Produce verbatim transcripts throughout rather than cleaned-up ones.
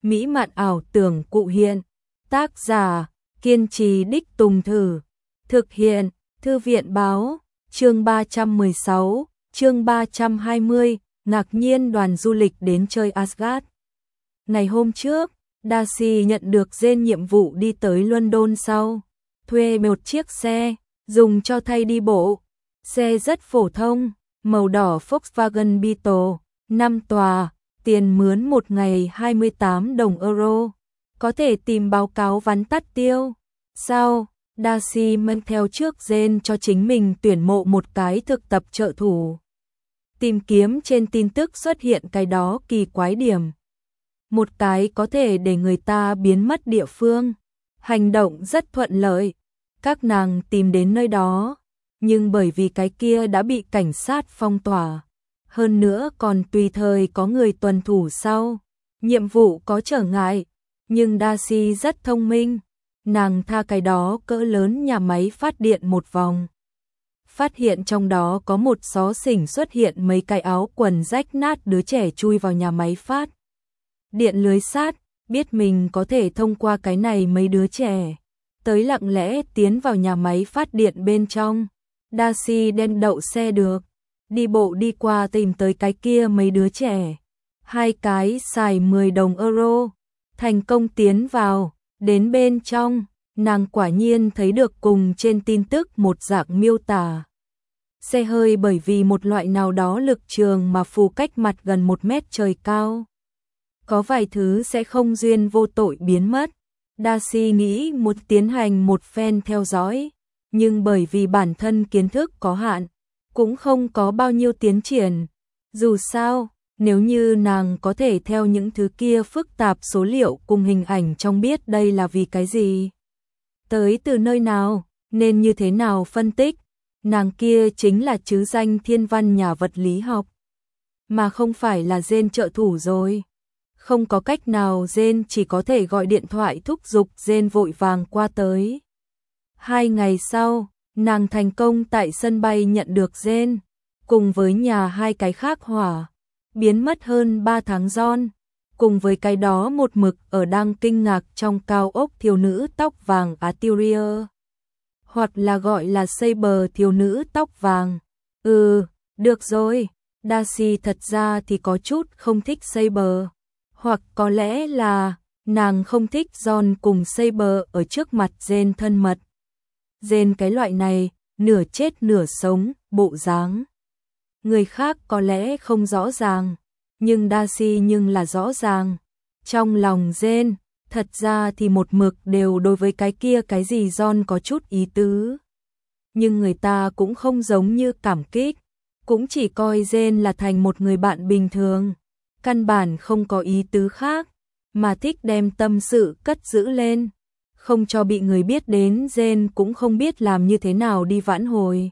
mỹ mạn ảo tưởng cụ hiện. Tác giả, kiên trì đích tùng thử. Thực hiện, Thư viện báo, chương ba trăm mười sáu, chương ba trăm hai mươi, ngạc nhiên đoàn du lịch đến chơi Asgard. Ngày hôm trước, Darcy nhận được Jane nhiệm vụ đi tới London sau. Thuê một chiếc xe, dùng cho thay đi bộ. Xe rất phổ thông, màu đỏ Volkswagen Beetle, năm tòa, tiền mướn một ngày hai mươi tám đồng euro. Có thể tìm báo cáo vắn tắt tiêu. Sau, Darcy mang theo trước Jane cho chính mình tuyển mộ một cái thực tập trợ thủ. Tìm kiếm trên tin tức xuất hiện cái đó kỳ quái điểm. Một cái có thể để người ta biến mất địa phương. Hành động rất thuận lợi. Các nàng tìm đến nơi đó. Nhưng bởi vì cái kia đã bị cảnh sát phong tỏa. Hơn nữa còn tùy thời có người tuần thủ sau. Nhiệm vụ có trở ngại. Nhưng Darcy rất thông minh. Nàng tha cái đó cỡ lớn nhà máy phát điện một vòng. Phát hiện trong đó có một xó xỉnh xuất hiện mấy cái áo quần rách nát đứa trẻ chui vào nhà máy phát điện lưới sát, biết mình có thể thông qua cái này mấy đứa trẻ. Tới lặng lẽ tiến vào nhà máy phát điện bên trong. Darcy đem đậu xe được. Đi bộ đi qua tìm tới cái kia mấy đứa trẻ. Hai cái xài mười đồng euro. Thành công tiến vào. Đến bên trong, nàng quả nhiên thấy được cùng trên tin tức một dạng miêu tả. Xe hơi bởi vì một loại nào đó lực trường mà phù cách mặt gần một mét trời cao. Có vài thứ sẽ không duyên vô tội biến mất. Darcy nghĩ muốn tiến hành một phen theo dõi, nhưng bởi vì bản thân kiến thức có hạn, cũng không có bao nhiêu tiến triển. Dù sao, nếu như nàng có thể theo những thứ kia phức tạp số liệu cùng hình ảnh trong biết đây là vì cái gì, tới từ nơi nào, nên như thế nào phân tích, nàng kia chính là chứ danh thiên văn nhà vật lý học, mà không phải là Jane trợ thủ rồi. Không có cách nào, Jane chỉ có thể gọi điện thoại thúc giục Jane vội vàng qua tới. Hai ngày sau, nàng thành công tại sân bay nhận được Jane, cùng với nhà hai cái khác hỏa. Biến mất hơn ba tháng John, cùng với cái đó một mực ở đang kinh ngạc trong cao ốc thiếu nữ tóc vàng Atelier. Hoặc là gọi là Saber thiếu nữ tóc vàng. Ừ, được rồi, Darcy thật ra thì có chút không thích Saber. Hoặc có lẽ là nàng không thích John cùng Saber ở trước mặt Jane thân mật. Jane cái loại này, nửa chết nửa sống, bộ dáng. Người khác có lẽ không rõ ràng, nhưng Darcy nhưng là rõ ràng. Trong lòng Jane, thật ra thì một mực đều đối với cái kia cái gì John có chút ý tứ. Nhưng người ta cũng không giống như cảm kích, cũng chỉ coi Jane là thành một người bạn bình thường. Căn bản không có ý tứ khác, mà thích đem tâm sự cất giữ lên. Không cho bị người biết đến, Jane cũng không biết làm như thế nào đi vãn hồi.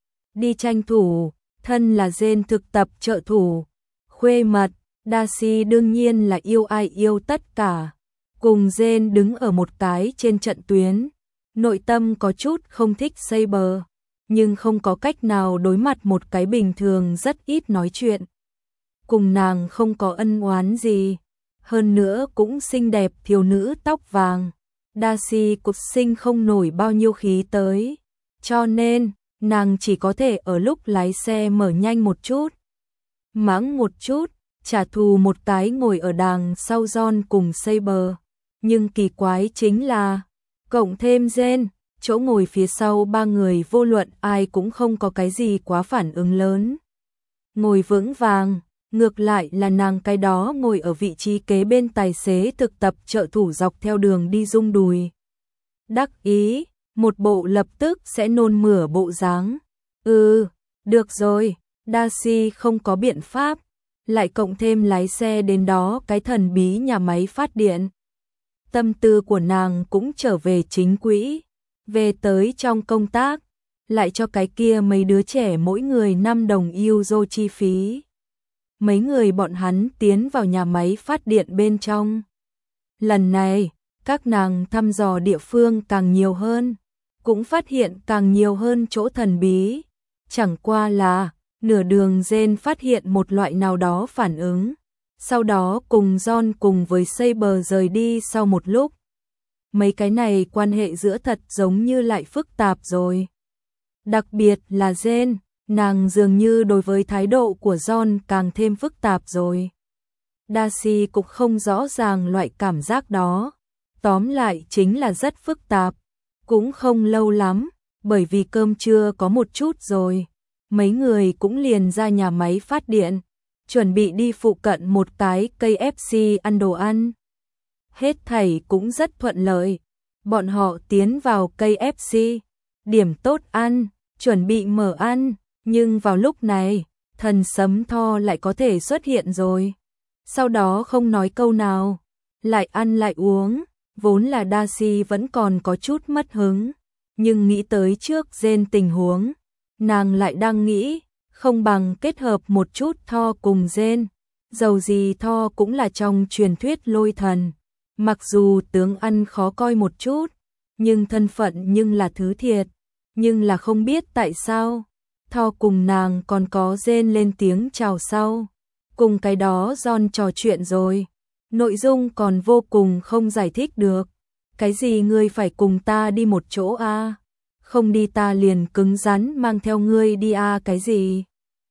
Đi tranh thủ, thân là Jane thực tập trợ thủ. Khuê mật, Darcy đương nhiên là yêu ai yêu tất cả. Cùng Jane đứng ở một cái trên trận tuyến. Nội tâm có chút không thích Saber, nhưng không có cách nào đối mặt một cái bình thường rất ít nói chuyện. Cùng nàng không có ân oán gì, hơn nữa cũng xinh đẹp thiếu nữ tóc vàng. Darcy cũng sinh không nổi bao nhiêu khí tới, cho nên nàng chỉ có thể ở lúc lái xe mở nhanh một chút, mắng một chút, trả thù một cái ngồi ở đằng sau John cùng Saber. Nhưng kỳ quái chính là, cộng thêm Jane, chỗ ngồi phía sau ba người vô luận ai cũng không có cái gì quá phản ứng lớn. Ngồi vững vàng. Ngược lại là nàng cái đó ngồi ở vị trí kế bên tài xế thực tập trợ thủ dọc theo đường đi rung đùi. Đắc ý, một bộ lập tức sẽ nôn mửa bộ dáng. Ừ, được rồi, Darcy không có biện pháp, lại cộng thêm lái xe đến đó cái thần bí nhà máy phát điện. Tâm tư của nàng cũng trở về chính quỹ, về tới trong công tác, lại cho cái kia mấy đứa trẻ mỗi người năm đồng euro chi phí. Mấy người bọn hắn tiến vào nhà máy phát điện bên trong. Lần này, các nàng thăm dò địa phương càng nhiều hơn, cũng phát hiện càng nhiều hơn chỗ thần bí. Chẳng qua là, nửa đường Jane phát hiện một loại nào đó phản ứng. sau đó cùng John cùng với Saber rời đi sau một lúc. Mấy cái này quan hệ giữa thật giống như lại phức tạp rồi. Đặc biệt là Jane, nàng dường như đối với thái độ của John càng thêm phức tạp rồi. Darcy cũng không rõ ràng loại cảm giác đó. Tóm lại chính là rất phức tạp. Cũng không lâu lắm, bởi vì cơm trưa có một chút rồi. Mấy người cũng liền ra nhà máy phát điện, chuẩn bị đi phụ cận một cái cây ép xê ăn đồ ăn. Hết thảy cũng rất thuận lợi. Bọn họ tiến vào cây ép xê, điểm tốt ăn, chuẩn bị mở ăn, nhưng vào lúc này, thần sấm Tho lại có thể xuất hiện rồi. Sau đó không nói câu nào, lại ăn lại uống, vốn là Darcy vẫn còn có chút mất hứng, nhưng nghĩ tới trước Jane tình huống, nàng lại đang nghĩ, không bằng kết hợp một chút Tho cùng Jane, dầu gì Tho cũng là trong truyền thuyết lôi thần, mặc dù tướng ăn khó coi một chút, nhưng thân phận nhưng là thứ thiệt, nhưng là không biết tại sao, Tho cùng nàng còn có Jane lên tiếng chào sau, cùng cái đó John trò chuyện rồi, nội dung còn vô cùng không giải thích được, cái gì ngươi phải cùng ta đi một chỗ a? À? Không đi ta liền cứng rắn mang theo ngươi đi a à cái gì?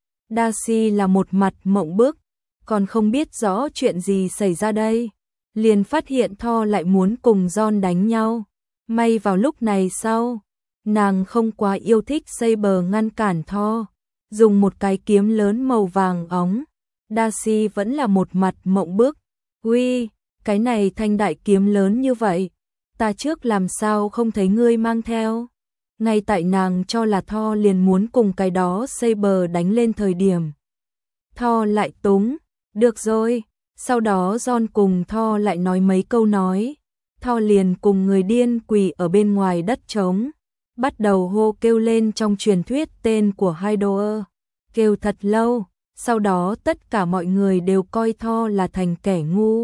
Darcy là một mặt mộng bức, còn không biết rõ chuyện gì xảy ra đây, liền phát hiện Tho lại muốn cùng John đánh nhau, may vào lúc này sau, nàng không quá yêu thích Saber ngăn cản Tho, dùng một cái kiếm lớn màu vàng óng, Darcy vẫn là một mặt mộng bức, uy, cái này thanh đại kiếm lớn như vậy, ta trước làm sao không thấy ngươi mang theo? Ngay tại nàng cho là Tho liền muốn cùng cái đó Saber đánh lên thời điểm. Tho lại túng, được rồi, sau đó John cùng Tho lại nói mấy câu nói. Tho liền cùng người điên quỳ ở bên ngoài đất trống, bắt đầu hô kêu lên trong truyền thuyết tên của Hydoa, kêu thật lâu, sau đó tất cả mọi người đều coi Tho là thành kẻ ngu.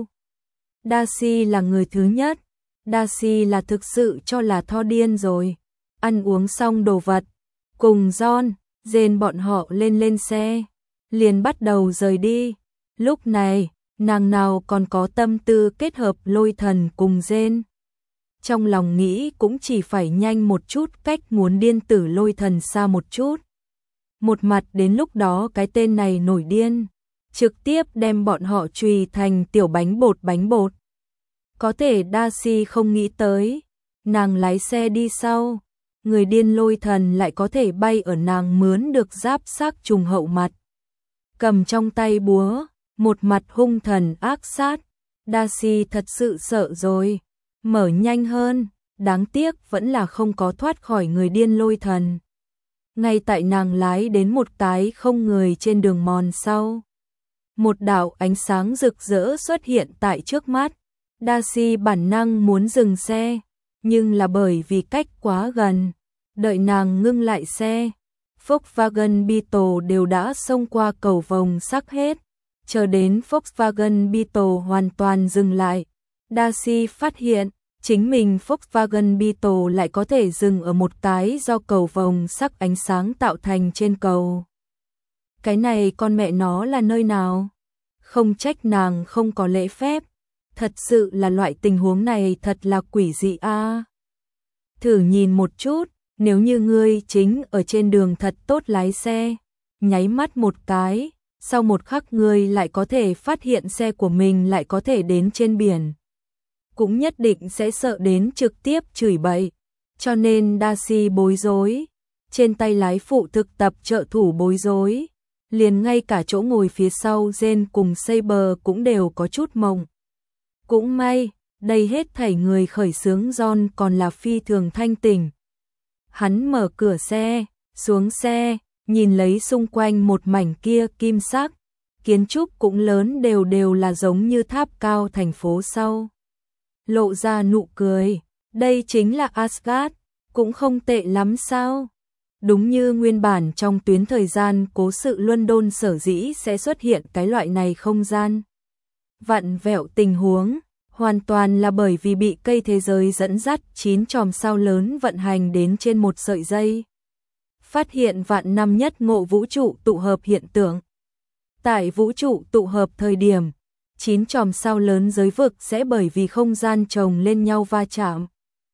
Darcy là người thứ nhất, Darcy là thực sự cho là Tho điên rồi. Ăn uống xong đồ vật, cùng John, Jane bọn họ lên lên xe, liền bắt đầu rời đi. Lúc này, nàng nào còn có tâm tư kết hợp lôi thần cùng Jane. Trong lòng nghĩ cũng chỉ phải nhanh một chút cách muốn điên tử lôi thần xa một chút. Một mặt đến lúc đó cái tên này nổi điên, trực tiếp đem bọn họ chùy thành tiểu bánh bột bánh bột. Có thể Darcy không nghĩ tới, nàng lái xe đi sau. Người điên lôi thần lại có thể bay ở nàng mướn được giáp xác trùng hậu mặt. Cầm trong tay búa, một mặt hung thần ác sát. Darcy thật sự sợ rồi, mở nhanh hơn, đáng tiếc vẫn là không có thoát khỏi người điên lôi thần. Ngay tại nàng lái đến một cái không người trên đường mòn sau. Một đạo ánh sáng rực rỡ xuất hiện tại trước mắt. Darcy bản năng muốn dừng xe, nhưng là bởi vì cách quá gần. Đợi nàng ngưng lại xe, Volkswagen Beetle đều đã xông qua cầu vồng sắt hết, chờ đến Volkswagen Beetle hoàn toàn dừng lại. Darcy phát hiện, chính mình Volkswagen Beetle lại có thể dừng ở một cái do cầu vồng sắt ánh sáng tạo thành trên cầu. Cái này con mẹ nó là nơi nào? Không trách nàng không có lễ phép, thật sự là loại tình huống này thật là quỷ dị a. À. Thử nhìn một chút. Nếu như ngươi chính ở trên đường thật tốt lái xe, nháy mắt một cái, sau một khắc ngươi lại có thể phát hiện xe của mình lại có thể đến trên biển. Cũng nhất định sẽ sợ đến trực tiếp chửi bậy, cho nên Darcy bối rối, trên tay lái phụ thực tập trợ thủ bối rối, liền ngay cả chỗ ngồi phía sau Jane cùng Saber cũng đều có chút mộng. Cũng may, đây hết thảy người khởi xướng John còn là phi thường thanh tỉnh. Hắn mở cửa xe, xuống xe, nhìn lấy xung quanh một mảnh kia kim sắc, kiến trúc cũng lớn đều đều là giống như tháp cao thành phố sau. Lộ ra nụ cười, đây chính là Asgard, cũng không tệ lắm sao? Đúng như nguyên bản trong tuyến thời gian cố sự London sở dĩ sẽ xuất hiện cái loại này không gian. Vặn vẹo tình huống. Hoàn toàn là bởi vì bị cây thế giới dẫn dắt chín chòm sao lớn vận hành đến trên một sợi dây. Phát hiện vạn năm nhất ngộ vũ trụ tụ hợp hiện tượng. Tại vũ trụ tụ hợp thời điểm, chín chòm sao lớn giới vực sẽ bởi vì không gian chồng lên nhau va chạm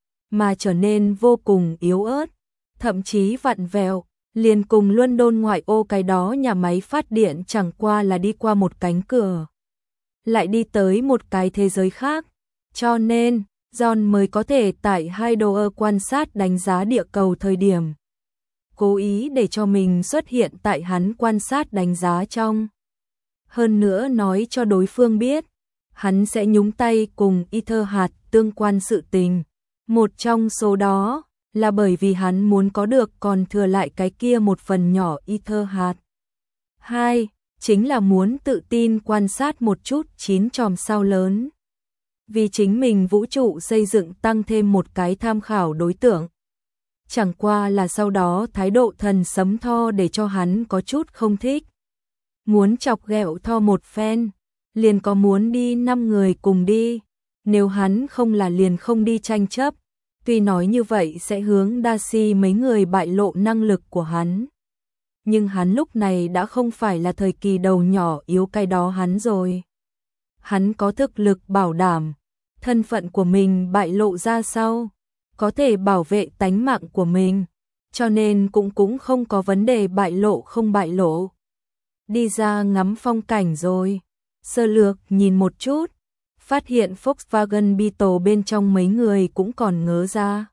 mà trở nên vô cùng yếu ớt, thậm chí vặn vẹo, liền cùng London ngoại ô cái đó nhà máy phát điện chẳng qua là đi qua một cánh cửa, lại đi tới một cái thế giới khác, cho nên John mới có thể tại Hideout quan sát đánh giá địa cầu thời điểm cố ý để cho mình xuất hiện tại hắn quan sát đánh giá trong. Hơn nữa nói cho đối phương biết, hắn sẽ nhúng tay cùng Ether hạt tương quan sự tình. Một trong số đó là bởi vì hắn muốn có được còn thừa lại cái kia một phần nhỏ Ether hạt. Hai, chính là muốn tự tin quan sát một chút chín chòm sao lớn. Vì chính mình vũ trụ xây dựng tăng thêm một cái tham khảo đối tượng. Chẳng qua là sau đó thái độ thần sấm Tho để cho hắn có chút không thích. Muốn chọc ghẹo Tho một phen, liền có muốn đi năm người cùng đi, nếu hắn không là liền không đi tranh chấp, tuy nói như vậy sẽ hướng Darcy mấy người bại lộ năng lực của hắn. Nhưng hắn lúc này đã không phải là thời kỳ đầu nhỏ yếu cái đó hắn rồi. Hắn có thực lực bảo đảm, thân phận của mình bại lộ ra sau, có thể bảo vệ tánh mạng của mình, cho nên cũng cũng không có vấn đề bại lộ không bại lộ. Đi ra ngắm phong cảnh rồi, sơ lược nhìn một chút, phát hiện Volkswagen Beetle bên trong mấy người cũng còn ngớ ra.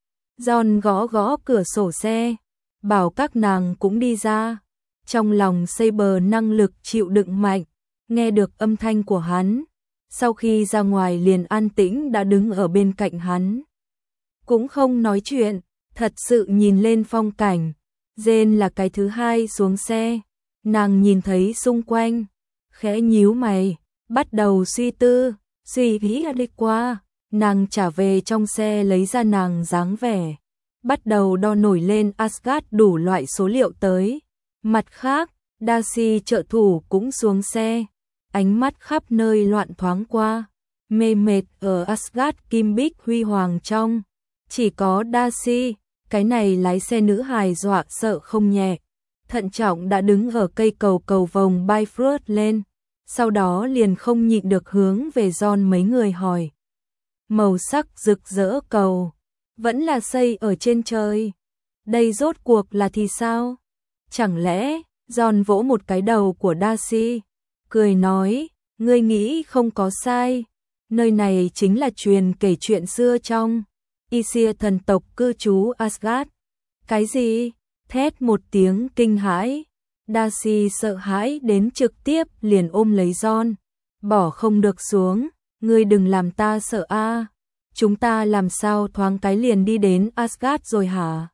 John gõ gõ cửa sổ xe, bảo các nàng cũng đi ra, trong lòng Saber năng lực chịu đựng mạnh, nghe được âm thanh của hắn, sau khi ra ngoài liền an tĩnh đã đứng ở bên cạnh hắn. Cũng không nói chuyện, thật sự nhìn lên phong cảnh. Jane là cái thứ hai xuống xe, nàng nhìn thấy xung quanh, khẽ nhíu mày, bắt đầu suy tư, suy nghĩ đi qua, nàng trả về trong xe lấy ra nàng dáng vẻ, bắt đầu đo nổi lên Asgard đủ loại số liệu tới. Mặt khác, Darcy trợ thủ cũng xuống xe, ánh mắt khắp nơi loạn thoáng qua, mê mệt ở Asgard kim bích huy hoàng trong. Chỉ có Darcy, cái này lái xe nữ hài dọa sợ không nhẹ, thận trọng đã đứng ở cây cầu cầu vòng Bifrost lên, sau đó liền không nhịn được hướng về John mấy người hỏi. Màu sắc rực rỡ cầu, vẫn là xây ở trên trời, đây rốt cuộc là thì sao? Chẳng lẽ, John vỗ một cái đầu của Darcy, cười nói, ngươi nghĩ không có sai, nơi này chính là truyền kể chuyện xưa trong Aesir thần tộc cư trú Asgard. Cái gì? Thét một tiếng kinh hãi. Darcy sợ hãi đến trực tiếp liền ôm lấy John, bỏ không được xuống, ngươi đừng làm ta sợ a. Chúng ta làm sao thoáng cái liền đi đến Asgard rồi hả?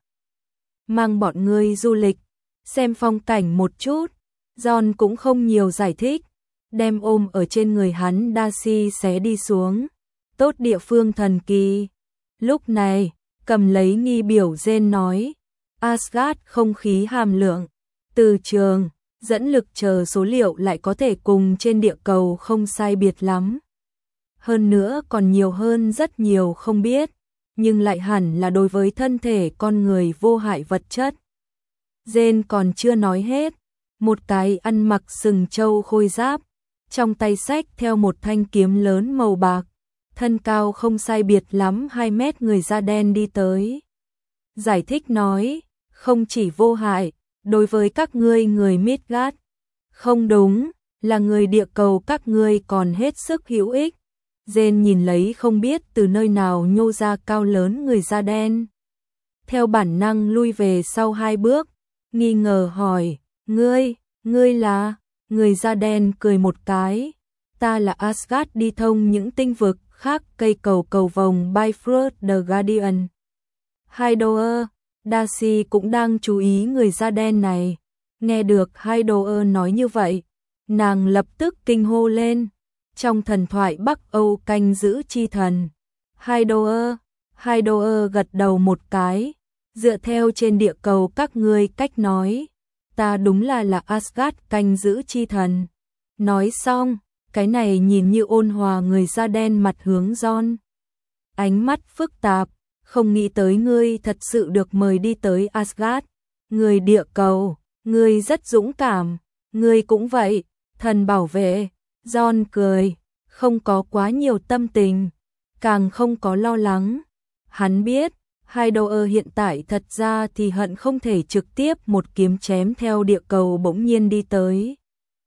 Mang bọn ngươi du lịch, xem phong cảnh một chút. John cũng không nhiều giải thích, đem ôm ở trên người hắn Darcy xé đi xuống. Tốt địa phương thần kỳ. Lúc này, cầm lấy nghi biểu Jane nói, Asgard không khí hàm lượng, từ trường, dẫn lực chờ số liệu lại có thể cùng trên địa cầu không sai biệt lắm. Hơn nữa còn nhiều hơn rất nhiều không biết, nhưng lại hẳn là đối với thân thể con người vô hại vật chất. Jane còn chưa nói hết, một cái ăn mặc sừng trâu khôi giáp, trong tay xách theo một thanh kiếm lớn màu bạc, thân cao không sai biệt lắm hai mét người da đen đi tới. Giải thích nói, không chỉ vô hại, đối với các ngươi người Midgard, không đúng, là người địa cầu các ngươi còn hết sức hữu ích. Jane nhìn lấy không biết từ nơi nào nhô ra cao lớn người da đen. Theo bản năng lui về sau hai bước, nghi ngờ hỏi, ngươi, ngươi là, người da đen cười một cái, ta là Asgard đi thông những tinh vực khác cây cầu cầu vòng Bifrost the Guardian. Hideout, Darcy cũng đang chú ý người da đen này, nghe được Hideout nói như vậy, nàng lập tức kinh hô lên, trong thần thoại Bắc Âu canh giữ chi thần. Hideout, Hideout gật đầu một cái, dựa theo trên địa cầu các ngươi cách nói, ta đúng là là Asgard canh giữ chi thần. Nói xong, cái này nhìn như ôn hòa người da đen mặt hướng John. Ánh mắt phức tạp, không nghĩ tới ngươi thật sự được mời đi tới Asgard. Người địa cầu, ngươi rất dũng cảm, ngươi cũng vậy, thần bảo vệ, John cười, không có quá nhiều tâm tình, càng không có lo lắng. Hắn biết, Hydoe hiện tại thật ra thì hận không thể trực tiếp một kiếm chém theo địa cầu bỗng nhiên đi tới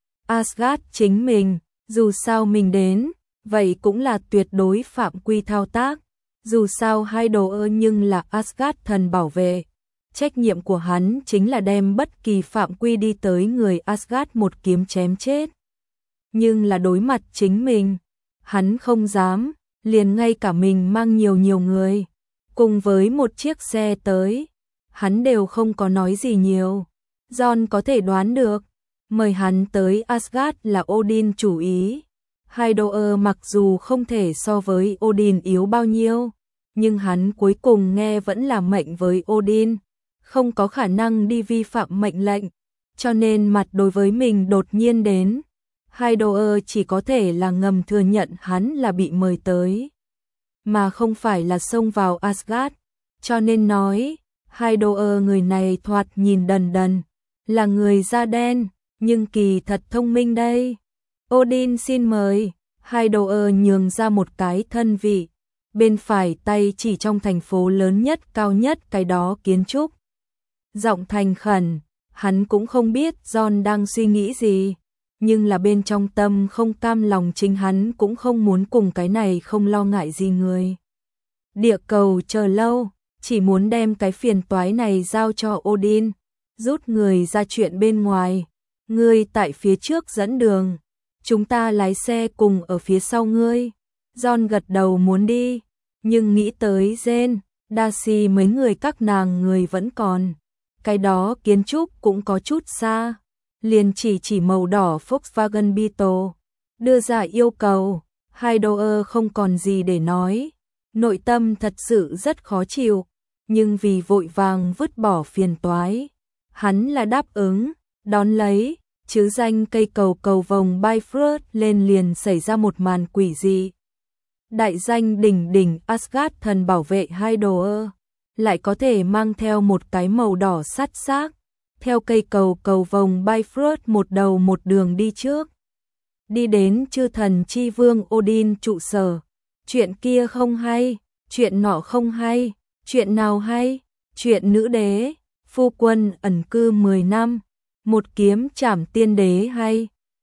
Asgard chính mình, dù sao mình đến, vậy cũng là tuyệt đối phạm quy thao tác. Dù sao Hydoe nhưng là Asgard thần bảo vệ, trách nhiệm của hắn chính là đem bất kỳ phạm quy đi tới người Asgard một kiếm chém chết. Nhưng là đối mặt chính mình, hắn không dám, liền ngay cả mình mang nhiều nhiều người, cùng với một chiếc xe tới, hắn đều không có nói gì nhiều. John có thể đoán được, mời hắn tới Asgard là Odin chủ ý. Hydoe mặc dù không thể so với Odin yếu bao nhiêu, nhưng hắn cuối cùng nghe vẫn là mệnh với Odin, không có khả năng đi vi phạm mệnh lệnh, cho nên mặt đối với mình đột nhiên đến, Hydoe chỉ có thể là ngầm thừa nhận hắn là bị mời tới, mà không phải là xông vào Asgard, cho nên nói, Hydoe người này thoạt nhìn đần đần, là người da đen, nhưng kỳ thật thông minh đây. Odin xin mời. Hydoe nhường ra một cái thân vị, bên phải tay chỉ trong thành phố lớn nhất cao nhất cái đó kiến trúc. Giọng thành khẩn, hắn cũng không biết John đang suy nghĩ gì, nhưng là bên trong tâm không cam lòng chính hắn cũng không muốn cùng cái này không lo ngại gì người. Địa cầu chờ lâu, chỉ muốn đem cái phiền toái này giao cho Odin, rút người ra chuyện bên ngoài, ngươi tại phía trước dẫn đường. Chúng ta lái xe cùng ở phía sau ngươi. John gật đầu muốn đi, nhưng nghĩ tới Jen, Darcy mấy người các nàng người vẫn còn. Cái đó kiến trúc cũng có chút xa. Liền chỉ chỉ màu đỏ Volkswagen Beetle. Đưa ra yêu cầu, Hydoe không còn gì để nói. Nội tâm thật sự rất khó chịu, nhưng vì vội vàng vứt bỏ phiền toái. Hắn là đáp ứng, đón lấy. Chứ danh cây cầu cầu vòng Bifrost lên liền xảy ra một màn quỷ dị. Đại danh đỉnh đỉnh Asgard thần bảo vệ Hydoe lại có thể mang theo một cái màu đỏ sắt xác, theo cây cầu cầu vòng Bifrost một đầu một đường đi trước. Đi đến chư thần chi vương Odin trụ sở. Chuyện kia không hay, chuyện nọ không hay, chuyện nào hay, chuyện nữ đế, phu quân ẩn cư mười năm. Một kiếm trảm tiên đế hay,